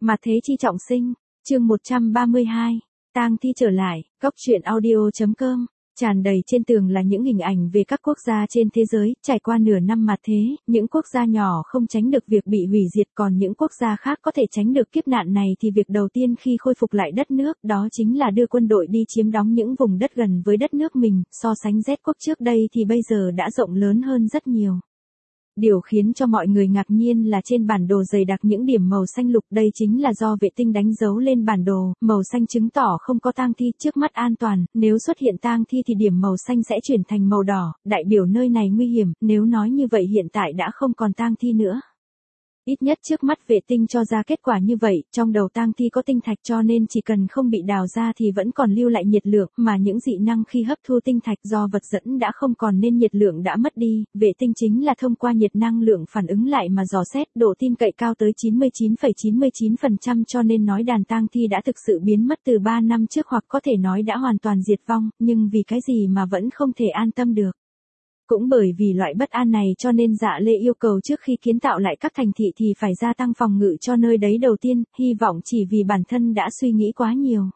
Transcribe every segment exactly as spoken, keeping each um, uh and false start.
Mà thế chi trọng sinh, chương một trăm ba mươi hai, tang thi trở lại, góc truyện audio chấm com. Tràn đầy trên tường là những hình ảnh về các quốc gia trên thế giới, trải qua nửa năm mà thế, những quốc gia nhỏ không tránh được việc bị hủy diệt, còn những quốc gia khác có thể tránh được kiếp nạn này thì việc đầu tiên khi khôi phục lại đất nước đó chính là đưa quân đội đi chiếm đóng những vùng đất gần với đất nước mình, so sánh Z quốc trước đây thì bây giờ đã rộng lớn hơn rất nhiều. Điều khiến cho mọi người ngạc nhiên là trên bản đồ dày đặc những điểm màu xanh lục, đây chính là do vệ tinh đánh dấu lên bản đồ, màu xanh chứng tỏ không có tang thi, trước mắt an toàn, nếu xuất hiện tang thi thì điểm màu xanh sẽ chuyển thành màu đỏ, đại biểu nơi này nguy hiểm, nếu nói như vậy hiện tại đã không còn tang thi nữa. Ít nhất trước mắt vệ tinh cho ra kết quả như vậy, trong đầu tang thi có tinh thạch cho nên chỉ cần không bị đào ra thì vẫn còn lưu lại nhiệt lượng, mà những dị năng khi hấp thu tinh thạch do vật dẫn đã không còn nên nhiệt lượng đã mất đi, vệ tinh chính là thông qua nhiệt năng lượng phản ứng lại mà dò xét, độ tin cậy cao tới chín mươi chín phẩy chín mươi chín phần trăm cho nên nói đàn tang thi đã thực sự biến mất từ ba năm trước hoặc có thể nói đã hoàn toàn diệt vong, nhưng vì cái gì mà vẫn không thể an tâm được. Cũng bởi vì loại bất an này cho nên Dạ Lê yêu cầu trước khi kiến tạo lại các thành thị thì phải gia tăng phòng ngự cho nơi đấy đầu tiên, hy vọng chỉ vì bản thân đã suy nghĩ quá nhiều.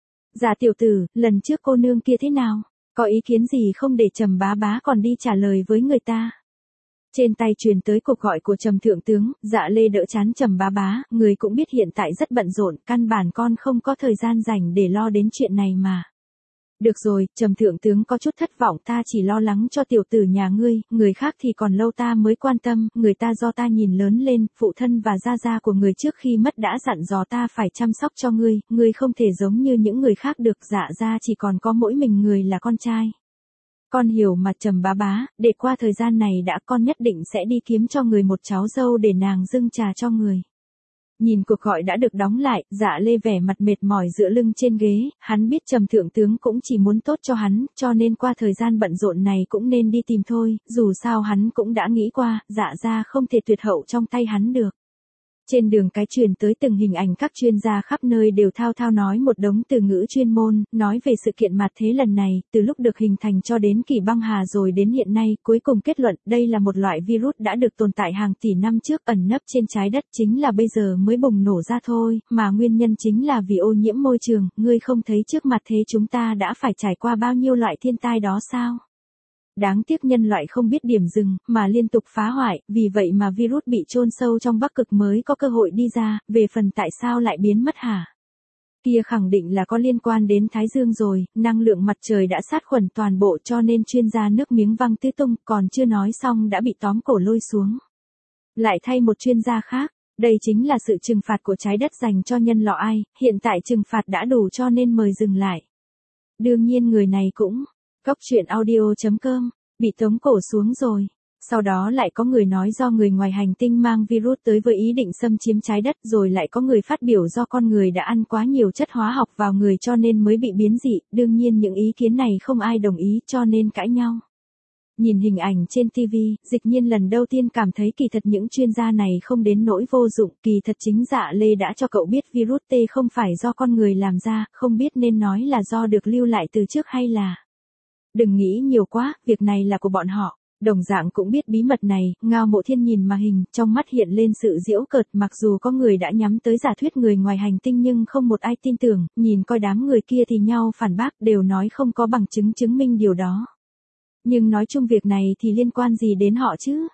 Dạ tiểu tử, lần trước cô nương kia thế nào? Có ý kiến gì không để Trầm bá bá còn đi trả lời với người ta? Trên tay truyền tới cuộc gọi của Trầm thượng tướng, Dạ Lê đỡ chán Trầm bá bá, người cũng biết hiện tại rất bận rộn, căn bản con không có thời gian rảnh để lo đến chuyện này mà. Được rồi, Trầm thượng tướng có chút thất vọng, ta chỉ lo lắng cho tiểu tử nhà ngươi, người khác thì còn lâu ta mới quan tâm, người ta do ta nhìn lớn lên, phụ thân và gia gia của người trước khi mất đã dặn dò ta phải chăm sóc cho ngươi, ngươi không thể giống như những người khác được, Dạ gia chỉ còn có mỗi mình người là con trai. Con hiểu mà Trầm bá bá, để qua thời gian này đã con nhất định sẽ đi kiếm cho người một cháu dâu để nàng dâng trà cho người. Nhìn cuộc gọi đã được đóng lại, Dạ Lê vẻ mặt mệt mỏi dựa lưng trên ghế, hắn biết Trầm thượng tướng cũng chỉ muốn tốt cho hắn, cho nên qua thời gian bận rộn này cũng nên đi tìm thôi, dù sao hắn cũng đã nghĩ qua, Dạ gia không thể tuyệt hậu trong tay hắn được. Trên đường cái truyền tới từng hình ảnh các chuyên gia khắp nơi đều thao thao nói một đống từ ngữ chuyên môn, nói về sự kiện mạt thế lần này, từ lúc được hình thành cho đến kỳ băng hà rồi đến hiện nay, cuối cùng kết luận đây là một loại virus đã được tồn tại hàng tỷ năm trước ẩn nấp trên trái đất, chính là bây giờ mới bùng nổ ra thôi, mà nguyên nhân chính là vì ô nhiễm môi trường, ngươi không thấy trước mặt thế chúng ta đã phải trải qua bao nhiêu loại thiên tai đó sao? Đáng tiếc nhân loại không biết điểm dừng, mà liên tục phá hoại, vì vậy mà virus bị chôn sâu trong Bắc Cực mới có cơ hội đi ra, về phần tại sao lại biến mất hả? Kia khẳng định là có liên quan đến Thái Dương rồi, năng lượng mặt trời đã sát khuẩn toàn bộ cho nên chuyên gia nước miếng văng tứ tung, còn chưa nói xong đã bị tóm cổ lôi xuống. Lại thay một chuyên gia khác, đây chính là sự trừng phạt của trái đất dành cho nhân loại, hiện tại trừng phạt đã đủ cho nên mời dừng lại. Đương nhiên người này cũng góc truyện audio chấm com, bị tống cổ xuống rồi. Sau đó lại có người nói do người ngoài hành tinh mang virus tới với ý định xâm chiếm trái đất, rồi lại có người phát biểu do con người đã ăn quá nhiều chất hóa học vào người cho nên mới bị biến dị, đương nhiên những ý kiến này không ai đồng ý cho nên cãi nhau. Nhìn hình ảnh trên ti vi, Dịch Nhiên lần đầu tiên cảm thấy kỳ thật những chuyên gia này không đến nỗi vô dụng, kỳ thật chính Dạ Lê đã cho cậu biết virus T không phải do con người làm ra, không biết nên nói là do được lưu lại từ trước hay là. Đừng nghĩ nhiều quá, việc này là của bọn họ. Đồng dạng cũng biết bí mật này, Ngao Mộ Thiên nhìn mà hình, trong mắt hiện lên sự giễu cợt, mặc dù có người đã nhắm tới giả thuyết người ngoài hành tinh nhưng không một ai tin tưởng, nhìn coi đám người kia thì nhau phản bác, đều nói không có bằng chứng chứng minh điều đó. Nhưng nói chung việc này thì liên quan gì đến họ chứ?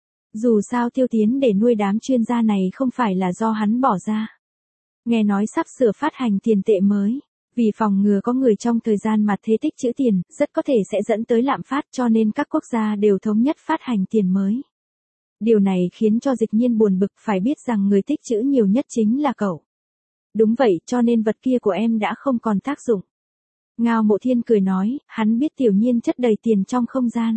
Dù sao Tiêu Tiến để nuôi đám chuyên gia này không phải là do hắn bỏ ra. Nghe nói sắp sửa phát hành tiền tệ mới. Vì phòng ngừa có người trong thời gian mặt thế tích trữ tiền, rất có thể sẽ dẫn tới lạm phát cho nên các quốc gia đều thống nhất phát hành tiền mới. Điều này khiến cho Dịch Nhiên buồn bực, phải biết rằng người tích trữ nhiều nhất chính là cậu. Đúng vậy, cho nên vật kia của em đã không còn tác dụng. Ngao Mộ Thiên cười nói, hắn biết Tiểu Nhiên chất đầy tiền trong không gian.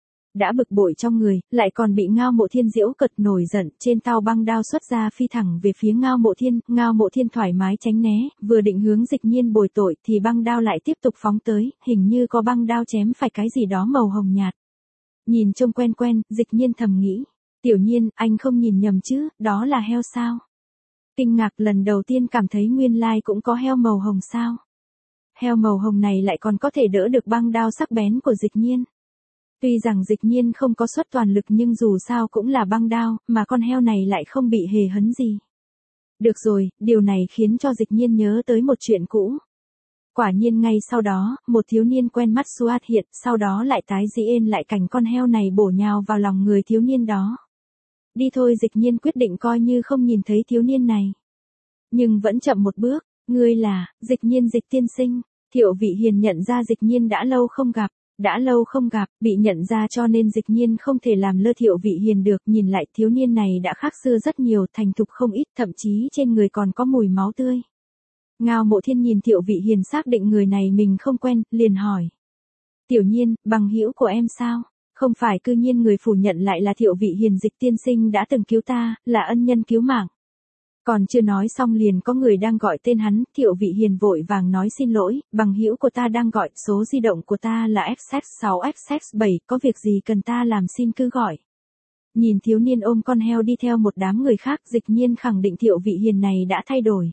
Đã bực bội trong người, lại còn bị Ngao Mộ Thiên giễu cợt nổi giận, trên tàu băng đao xuất ra phi thẳng về phía Ngao Mộ Thiên, Ngao Mộ Thiên thoải mái tránh né, vừa định hướng Dịch Nhiên bồi tội thì băng đao lại tiếp tục phóng tới, hình như có băng đao chém phải cái gì đó màu hồng nhạt. Nhìn trông quen quen, Dịch Nhiên thầm nghĩ, Tiểu Nhiên, anh không nhìn nhầm chứ, đó là heo sao? Kinh ngạc lần đầu tiên cảm thấy nguyên lai cũng có heo màu hồng sao? Heo màu hồng này lại còn có thể đỡ được băng đao sắc bén của Dịch Nhiên. Tuy rằng Dịch Nhiên không có suất toàn lực nhưng dù sao cũng là băng đao, mà con heo này lại không bị hề hấn gì. Được rồi, điều này khiến cho Dịch Nhiên nhớ tới một chuyện cũ. Quả nhiên ngay sau đó, một thiếu niên quen mắt xuất hiện, sau đó lại tái diễn lại cảnh con heo này bổ nhào vào lòng người thiếu niên đó. Đi thôi, Dịch Nhiên quyết định coi như không nhìn thấy thiếu niên này. Nhưng vẫn chậm một bước, ngươi là, Dịch Nhiên Dịch tiên sinh. Thiệu Vị Hiền nhận ra Dịch Nhiên đã lâu không gặp, đã lâu không gặp, bị nhận ra cho nên Dịch Nhiên không thể làm lơ Thiệu Vị Hiền được, nhìn lại thiếu niên này đã khác xưa rất nhiều, thành thục không ít, thậm chí trên người còn có mùi máu tươi. Ngao Mộ Thiên nhìn Thiệu Vị Hiền xác định người này mình không quen, liền hỏi. Tiểu Nhiên, bằng hữu của em sao? Không phải, cư nhiên người phủ nhận lại là Thiệu Vị Hiền. Dịch tiên sinh đã từng cứu ta, là ân nhân cứu mạng. Còn chưa nói xong liền có người đang gọi tên hắn, Thiệu Vị Hiền vội vàng nói xin lỗi, bằng hữu của ta đang gọi, số di động của ta là ép ích sáu ép ích bảy, có việc gì cần ta làm xin cứ gọi. Nhìn thiếu niên ôm con heo đi theo một đám người khác, Dịch Nhiên khẳng định Thiệu Vị Hiền này đã thay đổi.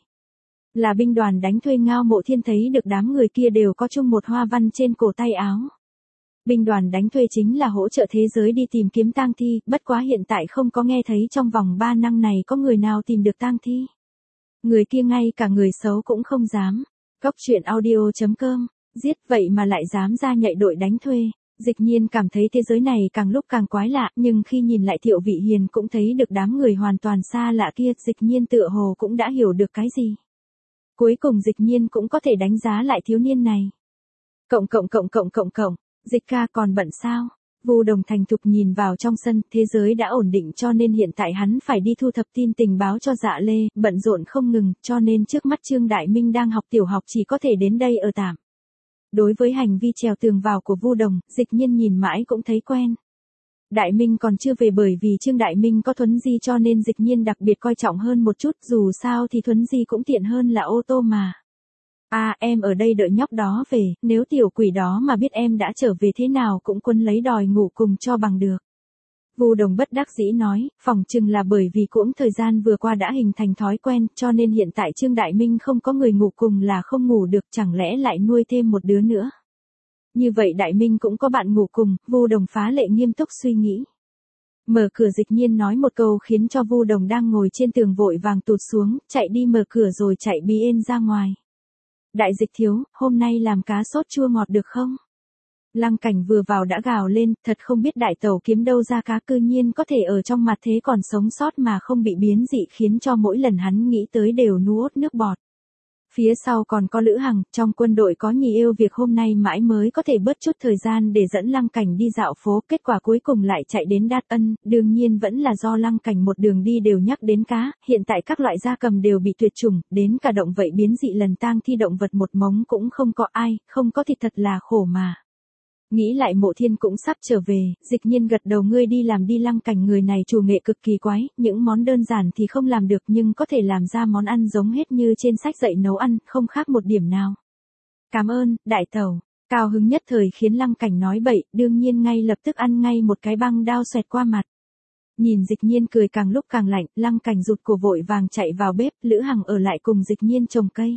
Là binh đoàn đánh thuê. Ngao Mộ Thiên thấy được đám người kia đều có chung một hoa văn trên cổ tay áo. Binh đoàn đánh thuê chính là hỗ trợ thế giới đi tìm kiếm tang thi, bất quá hiện tại không có nghe thấy trong vòng ba năm này có người nào tìm được tang thi. Người kia ngay cả người xấu cũng không dám. Góc truyện audio chấm com, giết vậy mà lại dám ra nhạy đội đánh thuê. Dịch Nhiên cảm thấy thế giới này càng lúc càng quái lạ, nhưng khi nhìn lại Thiệu Vị Hiền cũng thấy được đám người hoàn toàn xa lạ kia, Dịch Nhiên tựa hồ cũng đã hiểu được cái gì. Cuối cùng Dịch Nhiên cũng có thể đánh giá lại thiếu niên này. Cộng cộng cộng cộng cộng cộng, Dịch ca còn bận sao? Vu Đồng thành thục nhìn vào trong sân, thế giới đã ổn định cho nên hiện tại hắn phải đi thu thập tin tình báo cho Dạ Lê, bận rộn không ngừng, cho nên trước mắt Trương Đại Minh đang học tiểu học chỉ có thể đến đây ở tạm. Đối với hành vi trèo tường vào của Vu Đồng, Dịch Nhiên nhìn mãi cũng thấy quen. Đại Minh còn chưa về bởi vì Trương Đại Minh có thuấn di cho nên Dịch Nhiên đặc biệt coi trọng hơn một chút, dù sao thì thuấn di cũng tiện hơn là ô tô mà. À, em ở đây đợi nhóc đó về, nếu tiểu quỷ đó mà biết em đã trở về thế nào cũng quấn lấy đòi ngủ cùng cho bằng được. Vu Đồng bất đắc dĩ nói, phỏng chừng là bởi vì cũng thời gian vừa qua đã hình thành thói quen, cho nên hiện tại Trương Đại Minh không có người ngủ cùng là không ngủ được, chẳng lẽ lại nuôi thêm một đứa nữa. Như vậy Đại Minh cũng có bạn ngủ cùng, Vu Đồng phá lệ nghiêm túc suy nghĩ. Mở cửa. Dịch Nhiên nói một câu khiến cho Vu Đồng đang ngồi trên tường vội vàng tụt xuống, chạy đi mở cửa rồi chạy bí ên ra ngoài. Đại Dịch thiếu, hôm nay làm cá sốt chua ngọt được không? Lăng Cảnh vừa vào đã gào lên, thật không biết đại tẩu kiếm đâu ra cá, cư nhiên có thể ở trong mặt thế còn sống sót mà không bị biến dị, khiến cho mỗi lần hắn nghĩ tới đều nuốt nước bọt. Phía sau còn có Lữ Hằng, trong quân đội có nhì yêu việc hôm nay mãi mới có thể bớt chút thời gian để dẫn Lăng Cảnh đi dạo phố, kết quả cuối cùng lại chạy đến Đát Ân, đương nhiên vẫn là do Lăng Cảnh một đường đi đều nhắc đến cá, hiện tại các loại gia cầm đều bị tuyệt chủng, đến cả động vậy biến dị lần tang thi động vật một mống cũng không có ai, không có thịt thật là khổ mà. Nghĩ lại Mộ Thiên cũng sắp trở về, Dịch Nhiên gật đầu, ngươi đi làm đi. Lăng Cảnh người này chủ nghệ cực kỳ quái, những món đơn giản thì không làm được nhưng có thể làm ra món ăn giống hết như trên sách dạy nấu ăn, không khác một điểm nào. Cảm ơn, đại tẩu. Cao hứng nhất thời khiến Lăng Cảnh nói bậy, đương nhiên ngay lập tức ăn ngay một cái băng đao xoẹt qua mặt. Nhìn Dịch Nhiên cười càng lúc càng lạnh, Lăng Cảnh rụt cổ vội vàng chạy vào bếp, Lữ Hằng ở lại cùng Dịch Nhiên trồng cây.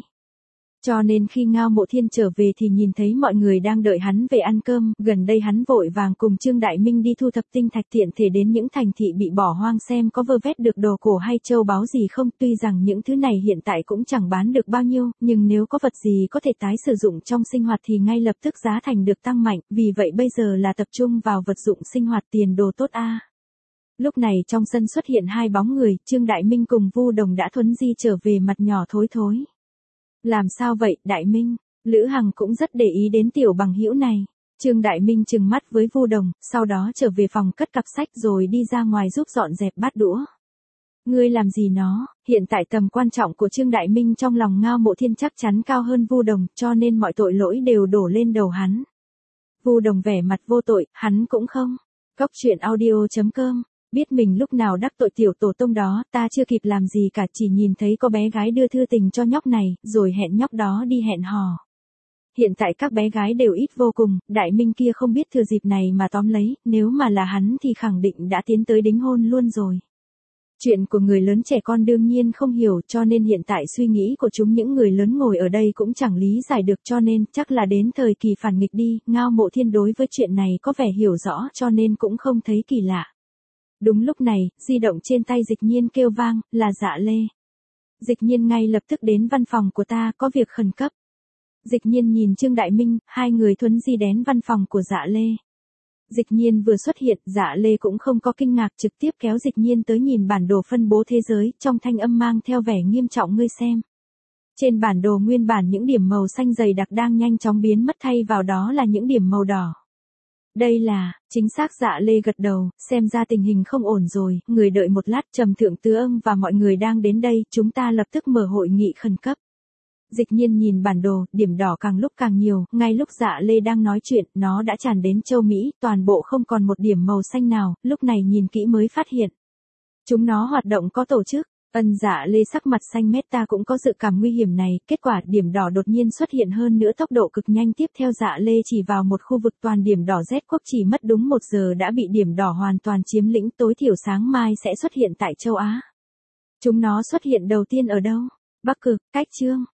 Cho nên khi Ngao Mộ Thiên trở về thì nhìn thấy mọi người đang đợi hắn về ăn cơm, gần đây hắn vội vàng cùng Trương Đại Minh đi thu thập tinh thạch, tiện thể đến những thành thị bị bỏ hoang xem có vơ vét được đồ cổ hay châu báu gì không, tuy rằng những thứ này hiện tại cũng chẳng bán được bao nhiêu, nhưng nếu có vật gì có thể tái sử dụng trong sinh hoạt thì ngay lập tức giá thành được tăng mạnh, vì vậy bây giờ là tập trung vào vật dụng sinh hoạt, tiền đồ tốt a. Lúc này trong sân xuất hiện hai bóng người, Trương Đại Minh cùng Vu Đồng đã thuấn di trở về, mặt nhỏ thối thối. Làm sao vậy, Đại Minh? Lữ Hằng cũng rất để ý đến tiểu bằng hữu này. Trương Đại Minh trừng mắt với Vu Đồng, sau đó trở về phòng cất cặp sách rồi đi ra ngoài giúp dọn dẹp bát đũa. Ngươi làm gì nó? Hiện tại tầm quan trọng của Trương Đại Minh trong lòng Ngao Mộ Thiên chắc chắn cao hơn Vu Đồng, cho nên mọi tội lỗi đều đổ lên đầu hắn. Vu Đồng vẻ mặt vô tội, hắn cũng không. Góc truyện audio chấm com. Biết mình lúc nào đắc tội tiểu tổ tông đó, ta chưa kịp làm gì cả, chỉ nhìn thấy có bé gái đưa thư tình cho nhóc này, rồi hẹn nhóc đó đi hẹn hò. Hiện tại các bé gái đều ít vô cùng, Đại Minh kia không biết thừa dịp này mà tóm lấy, nếu mà là hắn thì khẳng định đã tiến tới đính hôn luôn rồi. Chuyện của người lớn trẻ con đương nhiên không hiểu, cho nên hiện tại suy nghĩ của chúng những người lớn ngồi ở đây cũng chẳng lý giải được, cho nên chắc là đến thời kỳ phản nghịch đi. Ngao Mộ Thiên đối với chuyện này có vẻ hiểu rõ cho nên cũng không thấy kỳ lạ. Đúng lúc này, di động trên tay Dịch Nhiên kêu vang, là Dạ Lê. Dịch Nhiên ngay lập tức đến văn phòng của ta, có việc khẩn cấp. Dịch Nhiên nhìn Trương Đại Minh, hai người thuấn di đến văn phòng của Dạ Lê. Dịch Nhiên vừa xuất hiện, Dạ Lê cũng không có kinh ngạc, trực tiếp kéo Dịch Nhiên tới nhìn bản đồ phân bố thế giới, trong thanh âm mang theo vẻ nghiêm trọng, ngươi xem. Trên bản đồ nguyên bản những điểm màu xanh dày đặc đang nhanh chóng biến mất, thay vào đó là những điểm màu đỏ. Đây là, chính xác. Dạ Lê gật đầu, xem ra tình hình không ổn rồi, người đợi một lát, Trầm Thượng Tứ Ưng và mọi người đang đến đây, chúng ta lập tức mở hội nghị khẩn cấp. Dịch Nhiên nhìn bản đồ, điểm đỏ càng lúc càng nhiều, ngay lúc Dạ Lê đang nói chuyện, nó đã tràn đến châu Mỹ, toàn bộ không còn một điểm màu xanh nào, lúc này nhìn kỹ mới phát hiện. Chúng nó hoạt động có tổ chức. Ân. Dạ Lê sắc mặt xanh mét, ta cũng có dự cảm nguy hiểm này, kết quả điểm đỏ đột nhiên xuất hiện, hơn nữa tốc độ cực nhanh, tiếp theo Dạ Lê chỉ vào một khu vực toàn điểm đỏ, Z quốc chỉ mất đúng một giờ đã bị điểm đỏ hoàn toàn chiếm lĩnh, tối thiểu sáng mai sẽ xuất hiện tại châu Á. Chúng nó xuất hiện đầu tiên ở đâu? Bắc Cực, cách Trương